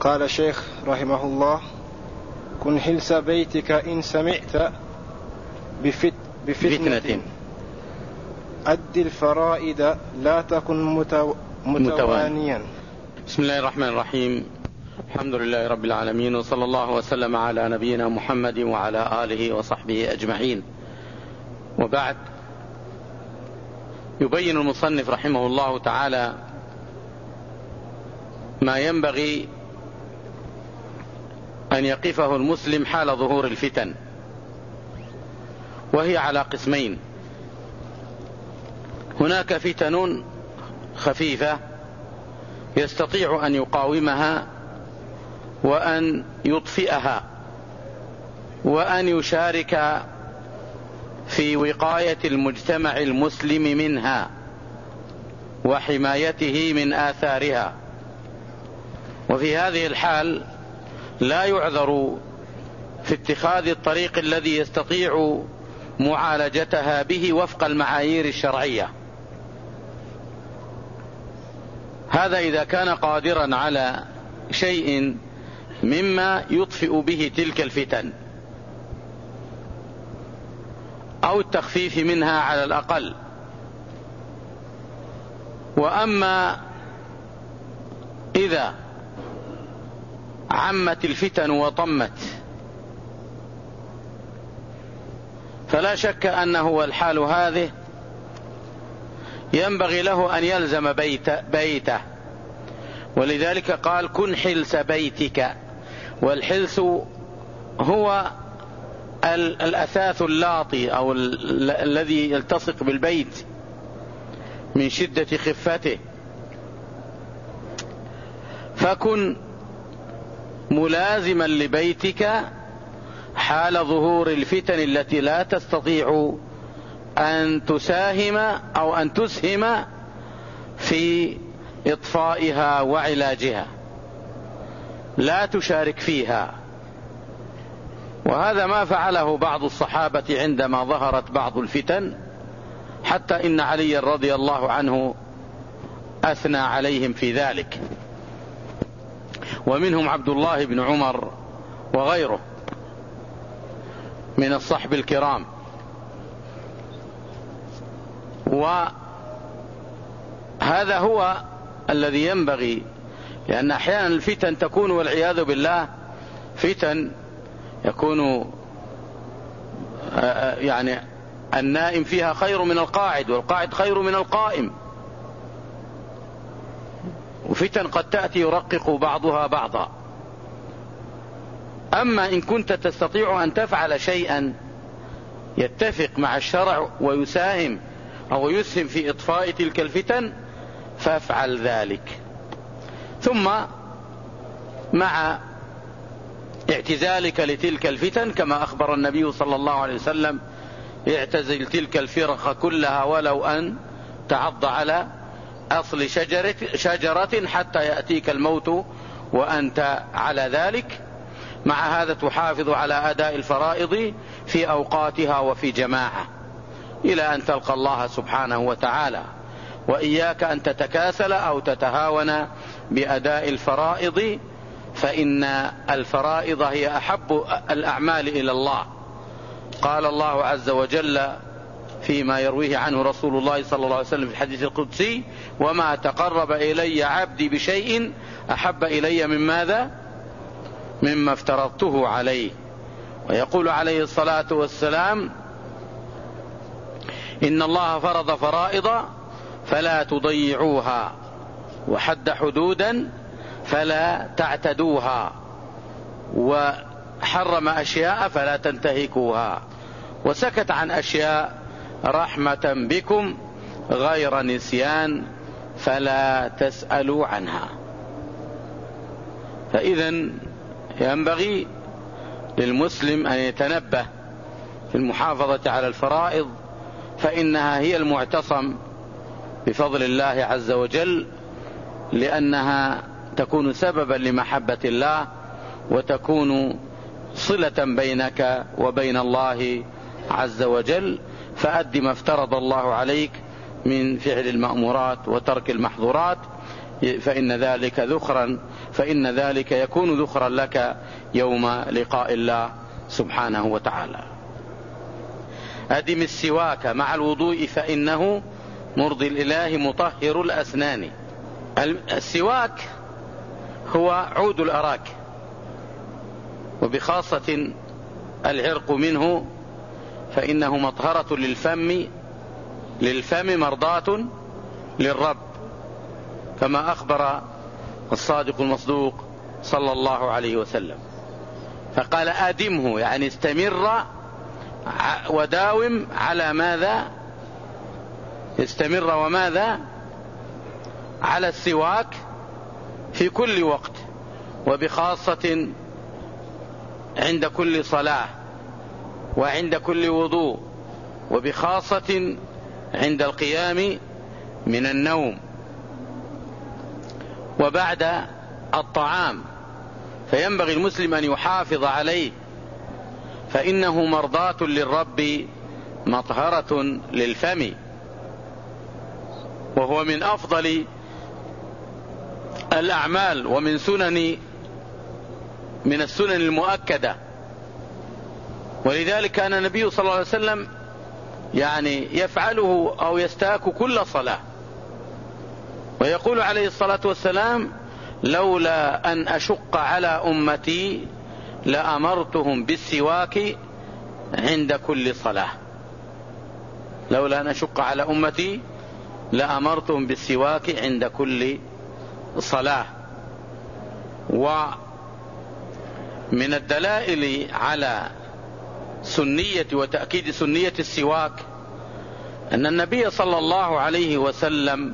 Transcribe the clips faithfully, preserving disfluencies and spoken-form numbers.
قال الشيخ رحمه الله: كن حلس بيتك إن سمعت بفت بفتنة, بفتنة أد الفرائد لا تكن متو متوانيا. بسم الله الرحمن الرحيم. الحمد لله رب العالمين، وصلى الله وسلم على نبينا محمد وعلى آله وصحبه أجمعين، وبعد. يبين المصنف رحمه الله تعالى ما ينبغي أن يقفه المسلم حال ظهور الفتن، وهي على قسمين: هناك فتن خفيفة يستطيع أن يقاومها وأن يطفئها وأن يشارك في وقاية المجتمع المسلم منها وحمايته من آثارها، وفي هذه الحال لا يعذر في اتخاذ الطريق الذي يستطيع معالجتها به وفق المعايير الشرعية. هذا إذا كان قادرا على شيء مما يطفئ به تلك الفتن أو التخفيف منها على الأقل. وأما إذا عمت الفتن وطمت فلا شك أنه الحال هذه ينبغي له أن يلزم بيت بيته، ولذلك قال: كن حلس بيتك. والحلس هو الأثاث اللاطي أو الذي يلتصق بالبيت من شدة خفته. فكن ملازما لبيتك حال ظهور الفتن التي لا تستطيع أن تساهم أو أن تسهم في إطفائها وعلاجها، لا تشارك فيها. وهذا ما فعله بعض الصحابة عندما ظهرت بعض الفتن، حتى إن علي رضي الله عنه أثنى عليهم في ذلك، ومنهم عبد الله بن عمر وغيره من الصحب الكرام. وهذا هو الذي ينبغي، لأن أحيانا الفتن تكون والعياذ بالله فتن يكون يعني النائم فيها خير من القاعد، والقاعد خير من القائم، وفتن قد تأتي يرقق بعضها بعضا. أما إن كنت تستطيع أن تفعل شيئا يتفق مع الشرع ويساهم أو يسهم في إطفاء تلك الفتن فافعل ذلك. ثم مع اعتزالك لتلك الفتن، كما أخبر النبي صلى الله عليه وسلم: اعتزل تلك الفرق كلها ولو أن تعض على أصل شجرة, شجرة حتى يأتيك الموت وأنت على ذلك. مع هذا تحافظ على أداء الفرائض في أوقاتها وفي جماعة إلى أن تلقى الله سبحانه وتعالى. وإياك أن تتكاسل أو تتهاون بأداء الفرائض، فإن الفرائض هي أحب الأعمال إلى الله. قال الله عز وجل فيما يرويه عنه رسول الله صلى الله عليه وسلم في الحديث القدسي: وما تقرب إلي عبدي بشيء أحب إلي من ماذا؟ مما افترضته عليه. ويقول عليه الصلاة والسلام: إن الله فرض فرائض فلا تضيعوها، وحد حدودا فلا تعتدوها، وحرم أشياء فلا تنتهكوها، وسكت عن أشياء رحمة بكم غير نسيان فلا تسألوا عنها. فإذا ينبغي للمسلم أن يتنبه في المحافظة على الفرائض، فإنها هي المعتصم بفضل الله عز وجل، لأنها تكون سببا لمحبة الله وتكون صلة بينك وبين الله عز وجل. فأد ما افترض الله عليك من فعل المأمورات وترك المحظورات، فإن ذلك ذخرا فإن ذلك يكون ذخرا لك يوم لقاء الله سبحانه وتعالى. أدم السواك مع الوضوء فإنه مرضي الإله مطهر الأسنان. السواك هو عود الأراك، وبخاصة العرق منه، فإنه مطهرة للفم للفم مرضاة للرب، كما أخبر الصادق المصدوق صلى الله عليه وسلم. فقال أدمه، يعني استمر وداوم على ماذا؟ استمر وماذا؟ على السواك في كل وقت، وبخاصة عند كل صلاة، وعند كل وضوء، وبخاصة عند القيام من النوم، وبعد الطعام، فينبغي المسلم أن يحافظ عليه، فإنه مرضاة للرب مطهرة للفم، وهو من أفضل الأعمال ومن سنن من السنن المؤكدة. ولذلك كان النبي صلى الله عليه وسلم يعني يفعله أو يستاك كل صلاة، ويقول عليه الصلاة والسلام: لولا أن أشق على أمتي لأمرتهم بالسواك عند كل صلاة. لولا أن أشق على أمتي لأمرتهم بالسواك عند كل صلاة. ومن الدلائل على سنية وتأكيد سنية السواك أن النبي صلى الله عليه وسلم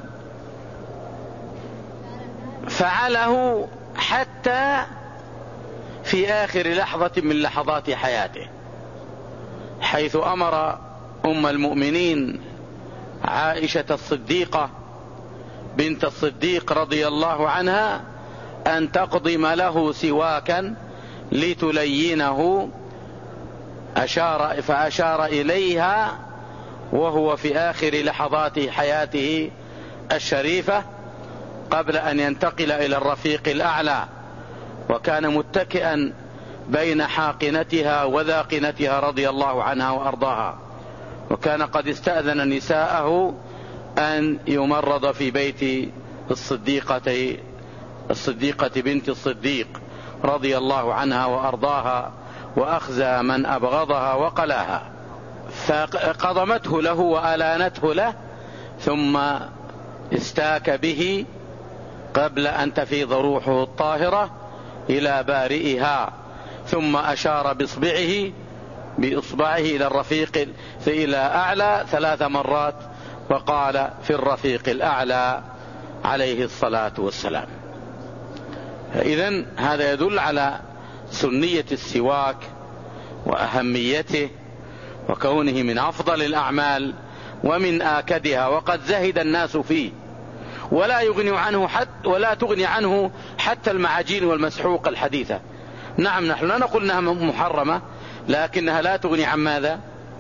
فعله حتى في آخر لحظة من لحظات حياته، حيث أمر أم المؤمنين عائشة الصديقة بنت الصديق رضي الله عنها أن تقضم له سواكا لتلينه، أشار فأشار إليها وهو في آخر لحظات حياته الشريفة قبل أن ينتقل إلى الرفيق الأعلى، وكان متكئا بين حاقنتها وذاقنتها رضي الله عنها وأرضاها، وكان قد استأذن نساءه أن يمرض في بيت الصديقة الصديقة بنت الصديق رضي الله عنها وأرضاها، وأخزى من أبغضها وقلاها. فقضمته له وألانته له، ثم استاك به قبل أن تفيض روحه الطاهرة إلى بارئها، ثم أشار بإصبعه بإصبعه إلى الرفيق إلى أعلى ثلاث مرات، وقال: في الرفيق الأعلى عليه الصلاة والسلام. إذن هذا يدل على سنية السواك وأهميته، وكونه من أفضل الأعمال ومن آكدها، وقد زهد الناس فيه، ولا يغني عنه حتى ولا تغني عنه حتى المعاجين والمسحوق الحديثة. نعم، نحن لا نقول أنها محرمة، لكنها لا تغني عن ماذا؟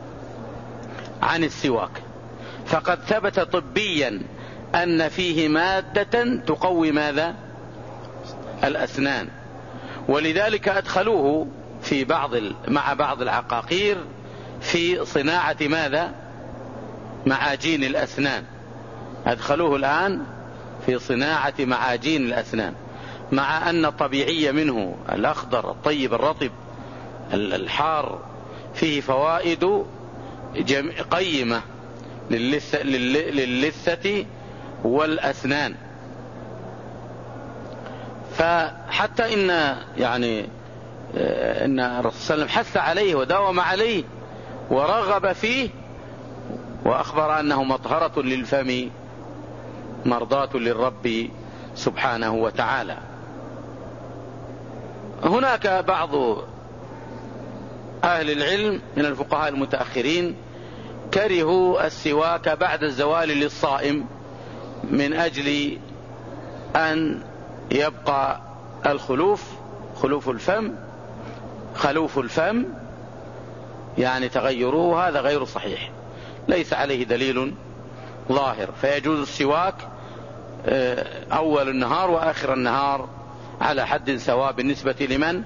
عن السواك. فقد ثبت طبيا أن فيه مادة تقوي ماذا؟ الأسنان، ولذلك أدخلوه في بعض مع بعض العقاقير في صناعة ماذا؟ معاجين الأسنان. أدخلوه الآن في صناعة معاجين الأسنان، مع أن الطبيعي منه الأخضر الطيب الرطب الحار فيه فوائد قيمة للثة, للثة والأسنان. فحتى إن يعني إن الرسول صلى الله عليه وسلم حث عليه وداوم عليه ورغب فيه، وأخبر أنه مطهرة للفم مرضاة للرب سبحانه وتعالى. هناك بعض أهل العلم من الفقهاء المتأخرين كرهوا السواك بعد الزوال للصائم من أجل أن يبقى الخلوف خلوف الفم خلوف الفم يعني تغيره، هذا غير صحيح، ليس عليه دليل ظاهر، فيجوز السواك أول النهار وآخر النهار على حد سواء بالنسبة لمن؟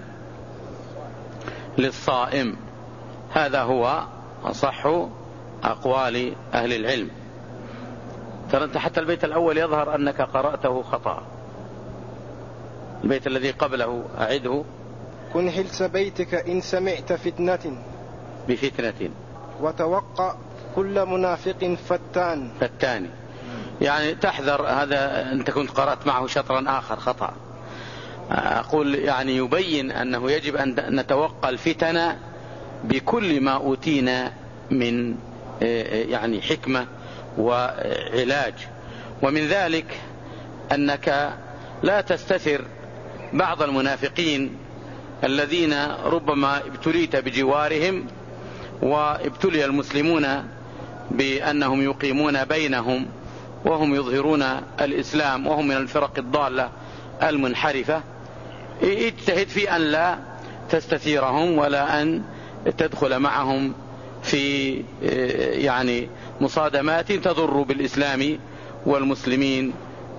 للصائم. هذا هو أصح أقوال أهل العلم. ترى أنت حتى البيت الأول يظهر أنك قرأته خطأ. البيت الذي قبله أعده. كن حلس بيتك إن سمعت فتنة بفتنة وتوقع كل منافق فتان. فتاني يعني تحذر. هذا أنت كنت قرأت معه شطرا آخر خطأ. أقول يعني يبين أنه يجب أن نتوقع الفتن بكل ما أوتينا من يعني حكمة وعلاج. ومن ذلك أنك لا تستثر بعض المنافقين الذين ربما ابتليت بجوارهم وابتلي المسلمون بأنهم يقيمون بينهم وهم يظهرون الإسلام وهم من الفرق الضالة المنحرفة. اجتهد في أن لا تستثيرهم ولا أن تدخل معهم في يعني مصادمات تضر بالإسلام والمسلمين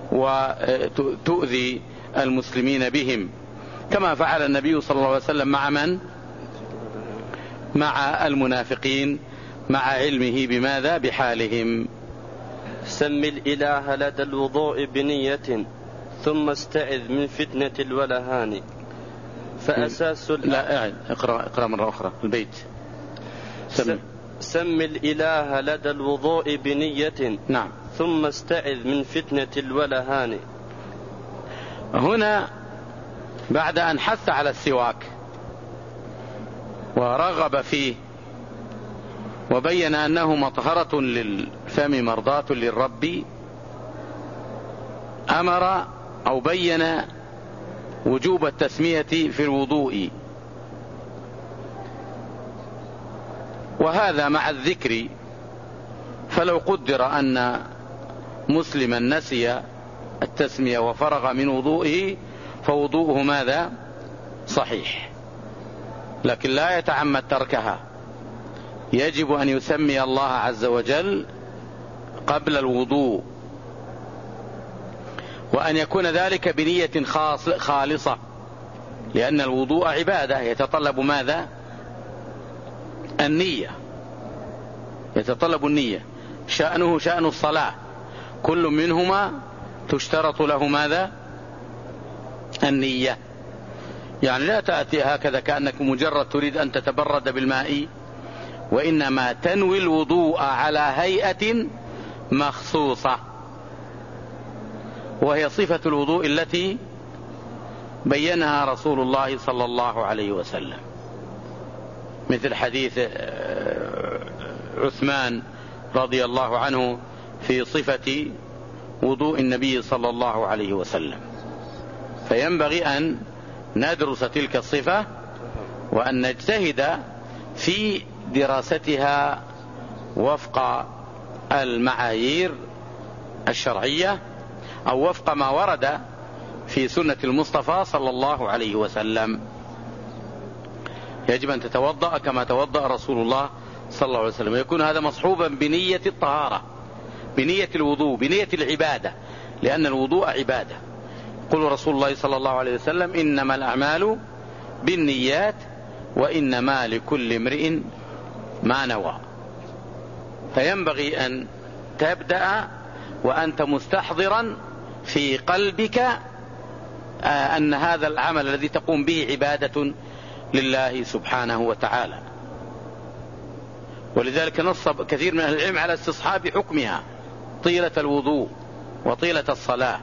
وتؤذي المسلمين بهم، كما فعل النبي صلى الله عليه وسلم مع من؟ مع المنافقين مع علمه بماذا؟ بحالهم. سم الإله لدى الوضوء بنية ثم استعذ من فتنة الولهان. فأساس لا أعد اقرأ, اقرأ مرة أخرى البيت. سم, سم الإله لدى الوضوء بنية نعم ثم استعذ من فتنة الولهان. هنا بعد أن حث على السواك ورغب فيه وبين أنه مطهرة للفم مرضاة للرب، أمر أو بين وجوب التسمية في الوضوء، وهذا مع الذكر. فلو قدر أن مسلما نسي التسمية وفرغ من وضوئه فوضوءه ماذا؟ صحيح، لكن لا يتعمد تركها. يجب أن يسمي الله عز وجل قبل الوضوء، وأن يكون ذلك بنية خالصة، لأن الوضوء عبادة يتطلب ماذا؟ النية، يتطلب النية. شأنه شأن الصلاة، كل منهما تشترط له ماذا؟ النية. يعني لا تأتي هكذا كأنك مجرد تريد أن تتبرد بالماء، وإنما تنوي الوضوء على هيئة مخصوصة، وهي صفة الوضوء التي بينها رسول الله صلى الله عليه وسلم، مثل حديث عثمان رضي الله عنه في صفة وضوء النبي صلى الله عليه وسلم. فينبغي أن ندرس تلك الصفة وأن نجتهد في دراستها وفق المعايير الشرعية أو وفق ما ورد في سنة المصطفى صلى الله عليه وسلم. يجب أن تتوضأ كما توضأ رسول الله صلى الله عليه وسلم، يكون هذا مصحوبا بنية الطهارة، بنية الوضوء، بنية العبادة، لأن الوضوء عبادة. قال رسول الله صلى الله عليه وسلم: إنما الأعمال بالنيات وإنما لكل امرئ ما نوى. فينبغي أن تبدأ وأنت مستحضرا في قلبك أن هذا العمل الذي تقوم به عبادة لله سبحانه وتعالى. ولذلك نص كثير من أهل العلم على استصحاب حكمها طيلة الوضوء وطيلة الصلاة.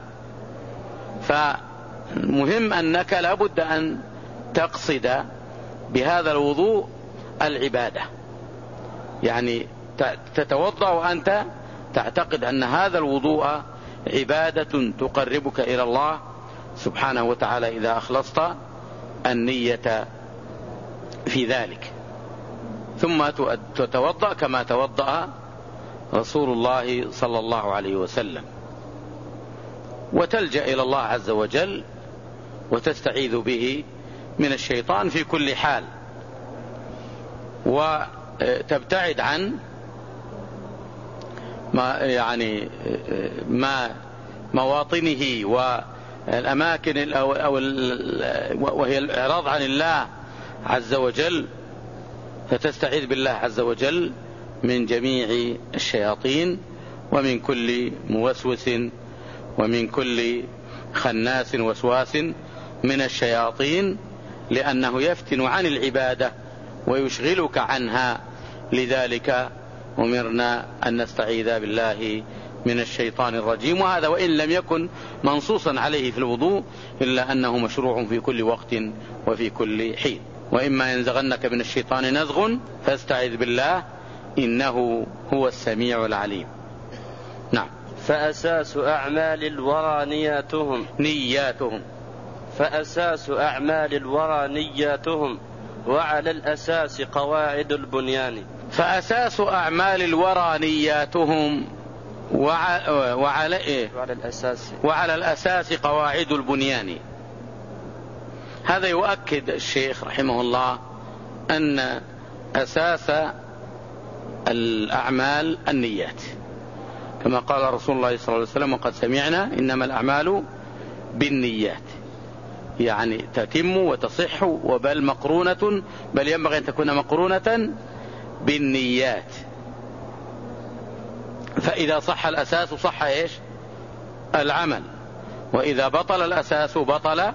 فمهم أنك لابد أن تقصد بهذا الوضوء العبادة، يعني تتوضأ وأنت تعتقد أن هذا الوضوء عبادة تقربك إلى الله سبحانه وتعالى إذا أخلصت النية في ذلك. ثم تتوضأ كما توضأ رسول الله صلى الله عليه وسلم، وتلجأ إلى الله عز وجل وتستعيذ به من الشيطان في كل حال، وتبتعد عن ما يعني ما مواطنه والأماكن أو وهي الإعراض عن الله عز وجل، فتستعيذ بالله عز وجل من جميع الشياطين ومن كل موسوس ومن كل خناس وسواس من الشياطين، لأنه يفتن عن العبادة ويشغلك عنها. لذلك أمرنا أن نستعيذ بالله من الشيطان الرجيم، وهذا وإن لم يكن منصوصا عليه في الوضوء إلا أنه مشروع في كل وقت وفي كل حين. وإما ينزغنك من الشيطان نزغ فاستعذ بالله إنه هو السميع العليم. نعم. فأساس أعمال الورى نياتهم نياتهم فأساس أعمال الورى نياتهم وعلى الأساس قواعد البنيان. فأساس أعمال الورى نياتهم وعلى, وعلى, إيه؟ وعلى الأساس وعلى الأساس قواعد البنيان. هذا يؤكد الشيخ رحمه الله أن أساس الأعمال النيات، كما قال رسول الله صلى الله عليه وسلم: وقد سمعنا إنما الأعمال بالنيات، يعني تتم وتصح وبل مقرونة، بل ينبغي أن تكون مقرونة بالنيات. فإذا صح الأساس صح إيش؟ العمل، وإذا بطل الأساس بطل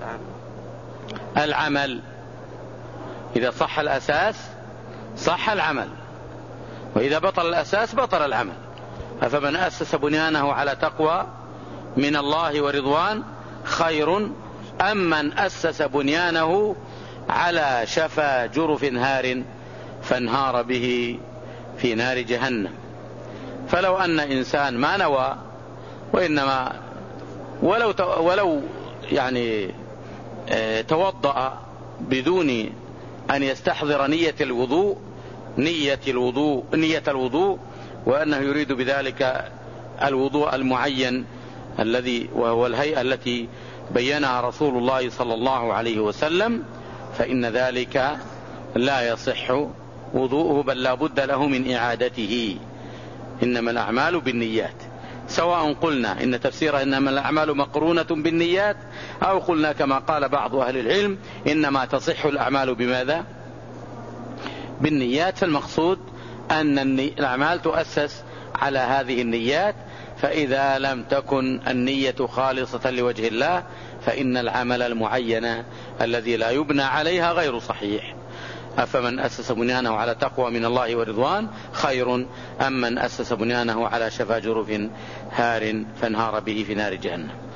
العمل. إذا صح الأساس صح العمل، وإذا بطل الأساس بطل العمل. أفمن أسس بنيانه على تقوى من الله ورضوان خير أم من أسس بنيانه على شفا جرف هار فانهار به في نار جهنم. فلو أن إنسان ما نوى وإنما ولو ولو يعني توضأ بدون أن يستحضر نية الوضوء نية الوضوء نية الوضوء وأنه يريد بذلك الوضوء المعين الذي وهو الهيئة التي بينها رسول الله صلى الله عليه وسلم، فإن ذلك لا يصح وضوءه، بل لا بد له من إعادته. إنما الأعمال بالنيات، سواء قلنا إن تفسيره إنما الأعمال مقرونة بالنيات، أو قلنا كما قال بعض أهل العلم إنما تصح الأعمال بماذا؟ بالنيات. فالمقصود أن الأعمال تؤسس على هذه النيات، فإذا لم تكن النية خالصة لوجه الله فإن العمل المعين الذي لا يبنى عليها غير صحيح. أفمن أسس بنيانه على تقوى من الله ورضوان خير أم من أسس بنيانه على شفا جرف هار فانهار به في نار جهنم.